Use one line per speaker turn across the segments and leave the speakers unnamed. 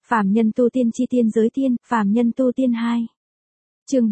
Phàm nhân tu tiên chi tiên giới tiên, phàm nhân tu tiên 2. Chương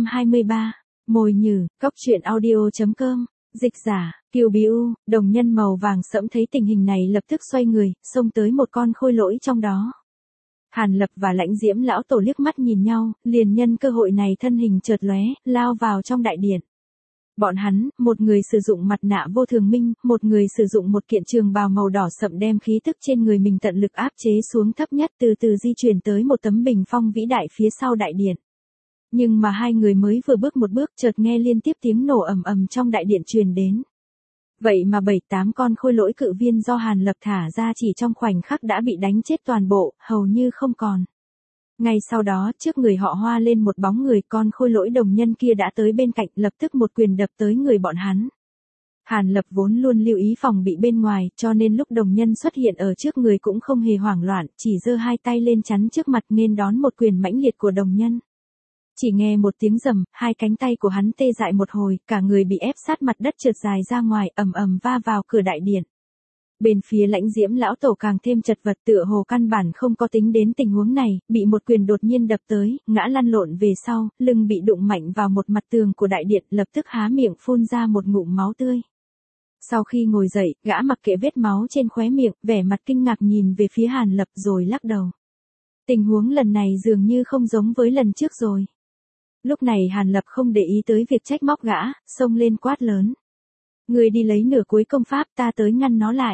423. Mồi nhử, cốc truyện audio.com, dịch giả, Kiều Bí U, đồng nhân màu vàng sẫm thấy tình hình này lập tức xoay người, xông tới một con khôi lỗi trong đó. Hàn Lập và Lãnh Diễm lão tổ liếc mắt nhìn nhau, liền nhân cơ hội này thân hình chợt lóe, lao vào trong đại điện. Bọn hắn, một người sử dụng mặt nạ vô thường minh, một người sử dụng một kiện trường bào màu đỏ sậm đem khí tức trên người mình tận lực áp chế xuống thấp nhất, từ từ di chuyển tới một tấm bình phong vĩ đại phía sau đại điện. Nhưng mà hai người mới vừa bước một bước chợt nghe liên tiếp tiếng nổ ầm ầm trong đại điện truyền đến. Vậy mà 7-8 con khôi lỗi cự viên do Hàn Lập thả ra chỉ trong khoảnh khắc đã bị đánh chết toàn bộ, hầu như không còn. Ngay sau đó, trước người họ hoa lên một bóng người, con khôi lỗi đồng nhân kia đã tới bên cạnh, lập tức một quyền đập tới người bọn hắn. Hàn Lập vốn luôn lưu ý phòng bị bên ngoài, cho nên lúc đồng nhân xuất hiện ở trước người cũng không hề hoảng loạn, chỉ giơ hai tay lên chắn trước mặt nên đón một quyền mãnh liệt của đồng nhân. Chỉ nghe một tiếng rầm, hai cánh tay của hắn tê dại một hồi, cả người bị ép sát mặt đất trượt dài ra ngoài, ầm ầm va vào cửa đại điện. Bên phía Lãnh Diễm lão tổ càng thêm chật vật, tựa hồ căn bản không có tính đến tình huống này, bị một quyền đột nhiên đập tới, ngã lăn lộn về sau, lưng bị đụng mạnh vào một mặt tường của đại điện, lập tức há miệng phun ra một ngụm máu tươi. Sau khi ngồi dậy, gã mặc kệ vết máu trên khóe miệng, vẻ mặt kinh ngạc nhìn về phía Hàn Lập rồi lắc đầu. Tình huống lần này dường như không giống với lần trước rồi. Lúc này Hàn Lập không để ý tới việc trách móc gã, xông lên quát lớn. Người đi lấy nửa cuối công pháp, ta tới ngăn nó lại.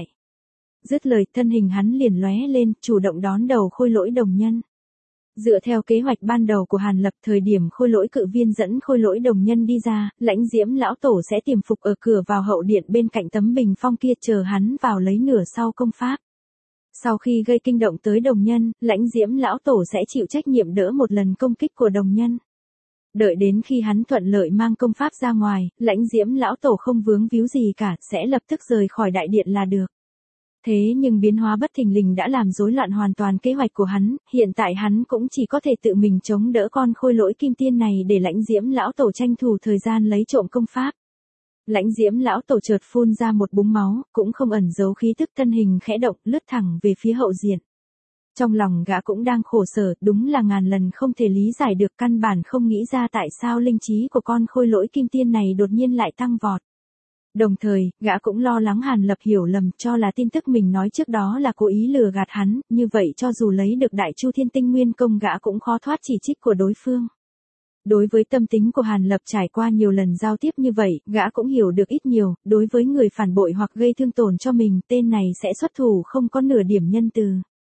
Dứt lời, thân hình hắn liền lóe lên, chủ động đón đầu khôi lỗi đồng nhân. Dựa theo kế hoạch ban đầu của Hàn Lập, thời điểm khôi lỗi cự viên dẫn khôi lỗi đồng nhân đi ra, Lãnh Diễm lão tổ sẽ tiềm phục ở cửa vào hậu điện bên cạnh tấm bình phong kia chờ hắn vào lấy nửa sau công pháp. Sau khi gây kinh động tới đồng nhân, Lãnh Diễm lão tổ sẽ chịu trách nhiệm đỡ một lần công kích của đồng nhân. Đợi đến khi hắn thuận lợi mang công pháp ra ngoài, Lãnh Diễm lão tổ không vướng víu gì cả, sẽ lập tức rời khỏi đại điện là được. Thế nhưng biến hóa bất thình lình đã làm rối loạn hoàn toàn kế hoạch của hắn, hiện tại hắn cũng chỉ có thể tự mình chống đỡ con khôi lỗi kim tiên này để Lãnh Diễm lão tổ tranh thủ thời gian lấy trộm công pháp. Lãnh Diễm lão tổ chợt phun ra một búng máu, cũng không ẩn giấu khí tức, thân hình khẽ động, lướt thẳng về phía hậu diện. Trong lòng gã cũng đang khổ sở, đúng là ngàn lần không thể lý giải được, căn bản không nghĩ ra tại sao linh trí của con khôi lỗi kim tiên này đột nhiên lại tăng vọt. Đồng thời, gã cũng lo lắng Hàn Lập hiểu lầm, cho là tin tức mình nói trước đó là cố ý lừa gạt hắn, như vậy cho dù lấy được Đại Chu Thiên Tinh Nguyên Công gã cũng khó thoát chỉ trích của đối phương. Đối với tâm tính của Hàn Lập trải qua nhiều lần giao tiếp như vậy, gã cũng hiểu được ít nhiều, đối với người phản bội hoặc gây thương tổn cho mình, tên này sẽ xuất thủ không có nửa điểm nhân từ.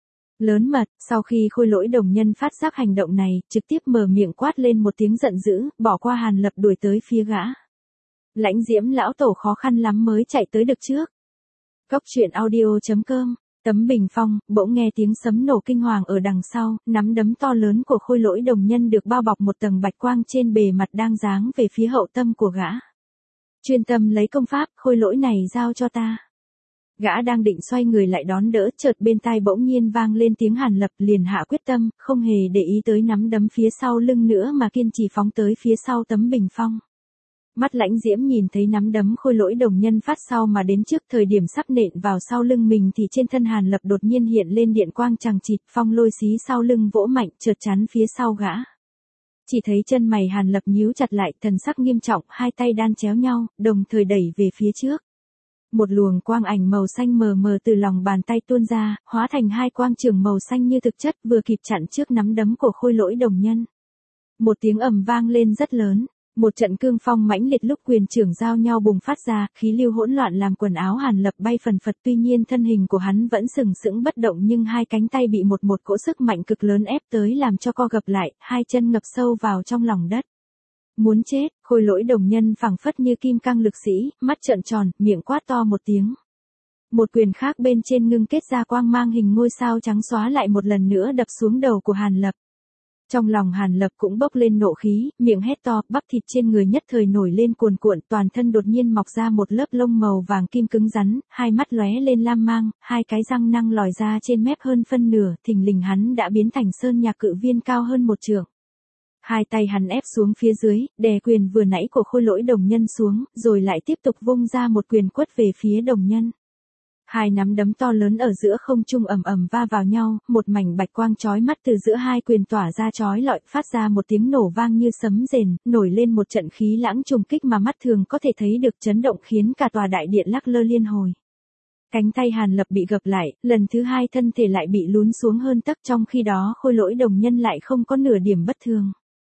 Lớn mật, sau khi khôi lỗi đồng nhân phát giác hành động này, trực tiếp mở miệng quát lên một tiếng giận dữ, bỏ qua Hàn Lập đuổi tới phía gã. Lãnh Diễm lão tổ khó khăn lắm mới chạy tới được trước. Cốc truyện audio.com, tấm bình phong, bỗng nghe tiếng sấm nổ kinh hoàng ở đằng sau, nắm đấm to lớn của khôi lỗi đồng nhân được bao bọc một tầng bạch quang trên bề mặt đang giáng về phía hậu tâm của gã. Chuyên tâm lấy công pháp, khôi lỗi này giao cho ta. Gã đang định xoay người lại đón đỡ, chợt bên tai bỗng nhiên vang lên tiếng Hàn Lập, liền hạ quyết tâm, không hề để ý tới nắm đấm phía sau lưng nữa mà kiên trì phóng tới phía sau tấm bình phong. Mắt Lãnh Diễm nhìn thấy nắm đấm khôi lỗi đồng nhân phát sau mà đến trước, thời điểm sắp nện vào sau lưng mình thì trên thân Hàn Lập đột nhiên hiện lên điện quang chằng chịt, phong lôi xí sau lưng vỗ mạnh, chợt chắn phía sau gã. Chỉ thấy chân mày Hàn Lập nhíu chặt lại, thần sắc nghiêm trọng, hai tay đan chéo nhau, đồng thời đẩy về phía trước. Một luồng quang ảnh màu xanh mờ mờ từ lòng bàn tay tuôn ra, hóa thành hai quang trường màu xanh như thực chất, vừa kịp chặn trước nắm đấm của khôi lỗi đồng nhân. Một tiếng ầm vang lên rất lớn, một trận cương phong mãnh liệt lúc quyền trưởng giao nhau bùng phát ra, khí lưu hỗn loạn làm quần áo Hàn Lập bay phần phật, tuy nhiên thân hình của hắn vẫn sừng sững bất động, nhưng hai cánh tay bị một cỗ sức mạnh cực lớn ép tới làm cho co gập lại, hai chân ngập sâu vào trong lòng đất. Muốn chết, khôi lỗi đồng nhân phảng phất như kim cang lực sĩ, mắt trợn tròn, miệng quát to một tiếng. Một quyền khác bên trên ngưng kết ra quang mang hình ngôi sao trắng xóa lại một lần nữa đập xuống đầu của Hàn Lập. Trong lòng Hàn Lập cũng bốc lên nộ khí, miệng hét to, bắp thịt trên người nhất thời nổi lên cuồn cuộn, toàn thân đột nhiên mọc ra một lớp lông màu vàng kim cứng rắn, hai mắt lóe lên lam mang, hai cái răng nanh lòi ra trên mép hơn phân nửa, thình lình hắn đã biến thành sơn nhạc cự viên cao hơn một trượng. Hai tay hắn ép xuống phía dưới, đè quyền vừa nãy của khôi lỗi đồng nhân xuống, rồi lại tiếp tục vung ra một quyền quất về phía đồng nhân. Hai nắm đấm to lớn ở giữa không trung ầm ầm va vào nhau, một mảnh bạch quang chói mắt từ giữa hai quyền tỏa ra chói lọi, phát ra một tiếng nổ vang như sấm rền, nổi lên một trận khí lãng trùng kích mà mắt thường có thể thấy được, chấn động khiến cả tòa đại điện lắc lơ liên hồi. Cánh tay Hàn Lập bị gập lại, lần thứ hai thân thể lại bị lún xuống hơn tấc, trong khi đó Khôi Lỗi đồng nhân lại không có nửa điểm bất thường.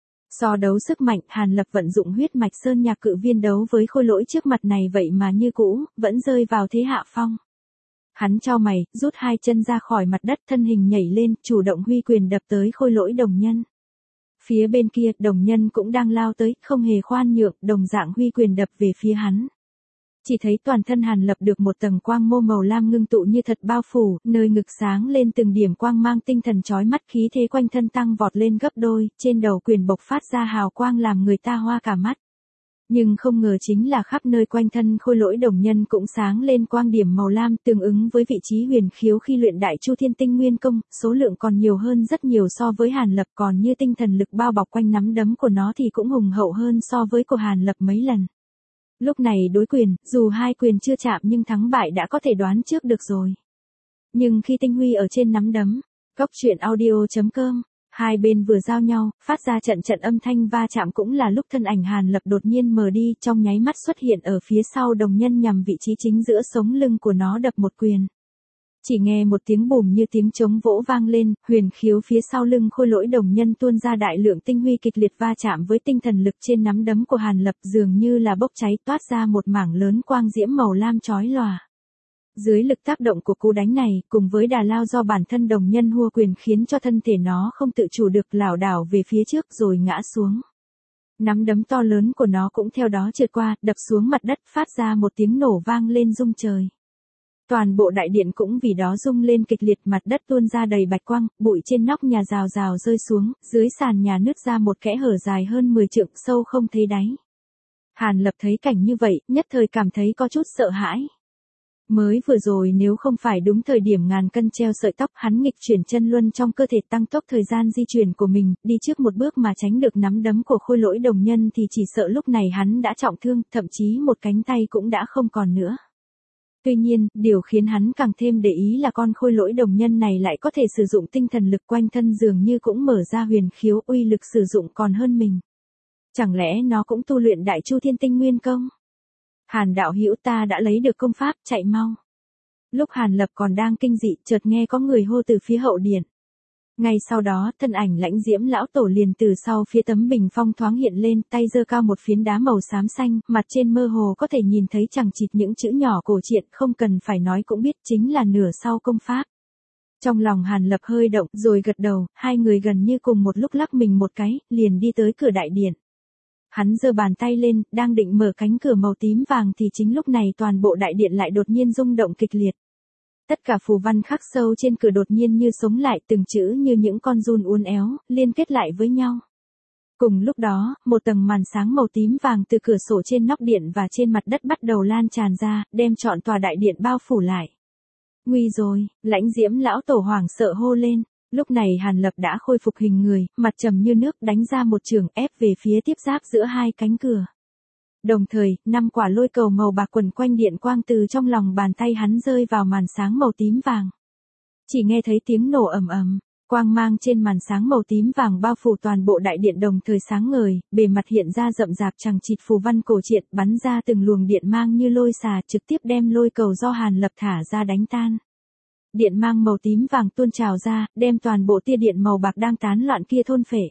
So đấu sức mạnh, Hàn Lập vận dụng huyết mạch sơn nhạc cự viên đấu với Khôi Lỗi trước mặt này vậy mà như cũ, vẫn rơi vào thế hạ phong. Hắn chau mày, rút hai chân ra khỏi mặt đất, thân hình nhảy lên, chủ động huy quyền đập tới Khôi Lỗi đồng nhân. Phía bên kia, đồng nhân cũng đang lao tới, không hề khoan nhượng, đồng dạng huy quyền đập về phía hắn. Chỉ thấy toàn thân Hàn Lập được một tầng quang mô màu lam ngưng tụ như thật bao phủ, nơi ngực sáng lên từng điểm quang mang tinh thần chói mắt, khí thế quanh thân tăng vọt lên gấp đôi, trên đầu quyền bộc phát ra hào quang làm người ta hoa cả mắt. Nhưng không ngờ chính là khắp nơi quanh thân Khôi Lỗi đồng nhân cũng sáng lên quang điểm màu lam, tương ứng với vị trí huyền khiếu khi luyện Đại Chu Thiên Tinh Nguyên Công, số lượng còn nhiều hơn rất nhiều so với Hàn Lập, còn như tinh thần lực bao bọc quanh nắm đấm của nó thì cũng hùng hậu hơn so với của Hàn Lập mấy lần. Lúc này đối quyền, dù hai quyền chưa chạm nhưng thắng bại đã có thể đoán trước được rồi. Nhưng khi tinh huy ở trên nắm đấm, Cốc Truyện Audio.com, hai bên vừa giao nhau, phát ra trận trận âm thanh va chạm, cũng là lúc thân ảnh Hàn Lập đột nhiên mờ đi, trong nháy mắt xuất hiện ở phía sau đồng nhân, nhằm vị trí chính giữa sống lưng của nó đập một quyền. Chỉ nghe một tiếng bùm như tiếng trống vỗ vang lên, huyền khiếu phía sau lưng Khôi Lỗi đồng nhân tuôn ra đại lượng tinh huy, kịch liệt va chạm với tinh thần lực trên nắm đấm của Hàn Lập, dường như là bốc cháy, toát ra một mảng lớn quang diễm màu lam chói lòa. Dưới lực tác động của cú đánh này, cùng với đà lao do bản thân đồng nhân hua quyền, khiến cho thân thể nó không tự chủ được lảo đảo về phía trước rồi ngã xuống. Nắm đấm to lớn của nó cũng theo đó trượt qua, đập xuống mặt đất, phát ra một tiếng nổ vang lên rung trời. Toàn bộ đại điện cũng vì đó rung lên kịch liệt, mặt đất tuôn ra đầy bạch quang, bụi trên nóc nhà rào rào rơi xuống, dưới sàn nhà nứt ra một kẽ hở dài hơn 10 trượng, sâu không thấy đáy. Hàn Lập thấy cảnh như vậy, nhất thời cảm thấy có chút sợ hãi. Mới vừa rồi nếu không phải đúng thời điểm ngàn cân treo sợi tóc, hắn nghịch chuyển chân luân trong cơ thể, tăng tốc thời gian di chuyển của mình, đi trước một bước mà tránh được nắm đấm của Khôi Lỗi đồng nhân, thì chỉ sợ lúc này hắn đã trọng thương, thậm chí một cánh tay cũng đã không còn nữa. Tuy nhiên, điều khiến hắn càng thêm để ý là con Khôi Lỗi đồng nhân này lại có thể sử dụng tinh thần lực, quanh thân dường như cũng mở ra huyền khiếu, uy lực sử dụng còn hơn mình. Chẳng lẽ nó cũng tu luyện Đại Chu Thiên Tinh Nguyên Công? Hàn đạo hữu, ta đã lấy được công pháp, chạy mau. Lúc Hàn Lập còn đang kinh dị, chợt nghe có người hô từ phía hậu điện. Ngay sau đó, thân ảnh Lãnh Diễm lão tổ liền từ sau phía tấm bình phong thoáng hiện lên, tay giơ cao một phiến đá màu xám xanh, mặt trên mơ hồ có thể nhìn thấy chằng chịt những chữ nhỏ cổ truyện, không cần phải nói cũng biết chính là nửa sau công pháp. Trong lòng Hàn Lập hơi động, rồi gật đầu, hai người gần như cùng một lúc lắc mình một cái, liền đi tới cửa đại điện. Hắn giơ bàn tay lên, đang định mở cánh cửa màu tím vàng thì chính lúc này toàn bộ đại điện lại đột nhiên rung động kịch liệt. Tất cả phù văn khắc sâu trên cửa đột nhiên như sống lại, từng chữ như những con giun uốn éo, liên kết lại với nhau. Cùng lúc đó, một tầng màn sáng màu tím vàng từ cửa sổ trên nóc điện và trên mặt đất bắt đầu lan tràn ra, đem trọn tòa đại điện bao phủ lại. Nguy rồi, Lãnh Diễm lão tổ hoảng sợ hô lên. Lúc này Hàn Lập đã khôi phục hình người, mặt trầm như nước, đánh ra một chưởng ép về phía tiếp giáp giữa hai cánh cửa. Đồng thời, 5 quả lôi cầu màu bạc quần quanh điện quang từ trong lòng bàn tay hắn rơi vào màn sáng màu tím vàng. Chỉ nghe thấy tiếng nổ ầm ầm, quang mang trên màn sáng màu tím vàng bao phủ toàn bộ đại điện đồng thời sáng ngời, bề mặt hiện ra rậm rạp chằng chịt phù văn cổ truyện, bắn ra từng luồng điện mang như lôi xà, trực tiếp đem lôi cầu do Hàn Lập thả ra đánh tan. Điện mang màu tím vàng tuôn trào ra, đem toàn bộ tia điện màu bạc đang tán loạn kia thôn phệ.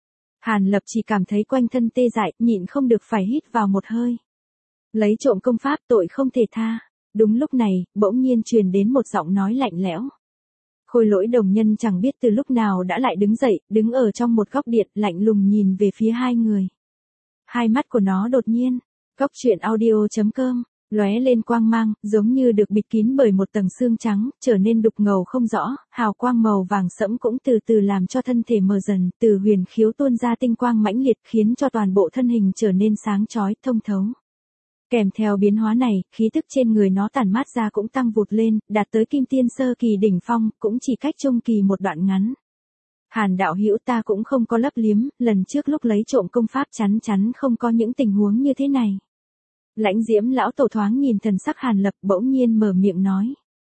Hàn Lập chỉ cảm thấy quanh thân tê dại, nhịn không được phải hít vào một hơi. Lấy trộm công pháp, tội không thể tha. Đúng lúc này, bỗng nhiên truyền đến một giọng nói lạnh lẽo. Khôi Lỗi đồng nhân chẳng biết từ lúc nào đã lại đứng dậy, đứng ở trong một góc điện, lạnh lùng nhìn về phía hai người. Hai mắt của nó đột nhiên, Cốc Truyện Audio.com, lóe lên quang mang, giống như được bịt kín bởi một tầng xương trắng, trở nên đục ngầu không rõ, hào quang màu vàng sẫm cũng từ từ làm cho thân thể mờ dần, từ huyền khiếu tuôn ra tinh quang mãnh liệt, khiến cho toàn bộ thân hình trở nên sáng chói, thông thấu. Kèm theo biến hóa này, khí tức trên người nó tản mát ra cũng tăng vụt lên, đạt tới kim tiên sơ kỳ đỉnh phong, cũng chỉ cách trung kỳ một đoạn ngắn. Hàn đạo hữu, ta cũng không có lấp liếm, lần trước lúc lấy trộm công pháp chắn chắn không có những tình huống như thế này. Lãnh Diễm lão tổ thoáng nhìn thần sắc Hàn Lập, bỗng nhiên mở miệng nói.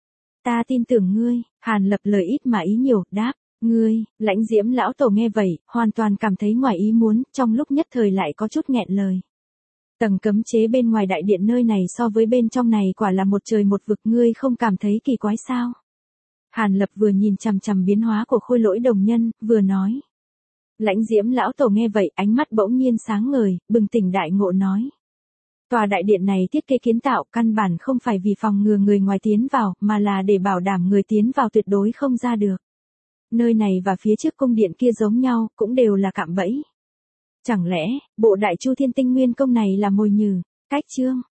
Ta tin tưởng ngươi, Hàn Lập lời ít mà ý nhiều, đáp. Ngươi, Lãnh Diễm lão tổ nghe vậy, hoàn toàn cảm thấy ngoài ý muốn, trong lúc nhất thời lại có chút nghẹn lời. Tầng cấm chế bên ngoài đại điện nơi này so với bên trong này quả là một trời một vực, ngươi không cảm thấy kỳ quái sao? Hàn Lập vừa nhìn chằm chằm biến hóa của Khôi Lỗi đồng nhân, vừa nói. Lãnh Diễm lão tổ nghe vậy, ánh mắt bỗng nhiên sáng ngời, bừng tỉnh đại ngộ nói. Tòa đại điện này thiết kế kiến tạo căn bản không phải vì phòng ngừa người ngoài tiến vào, mà là để bảo đảm người tiến vào tuyệt đối không ra được. Nơi này và phía trước cung điện kia giống nhau, cũng đều là cạm bẫy. Chẳng lẽ, bộ Đại Chu Thiên Tinh Nguyên công này là mồi nhử? Cách chương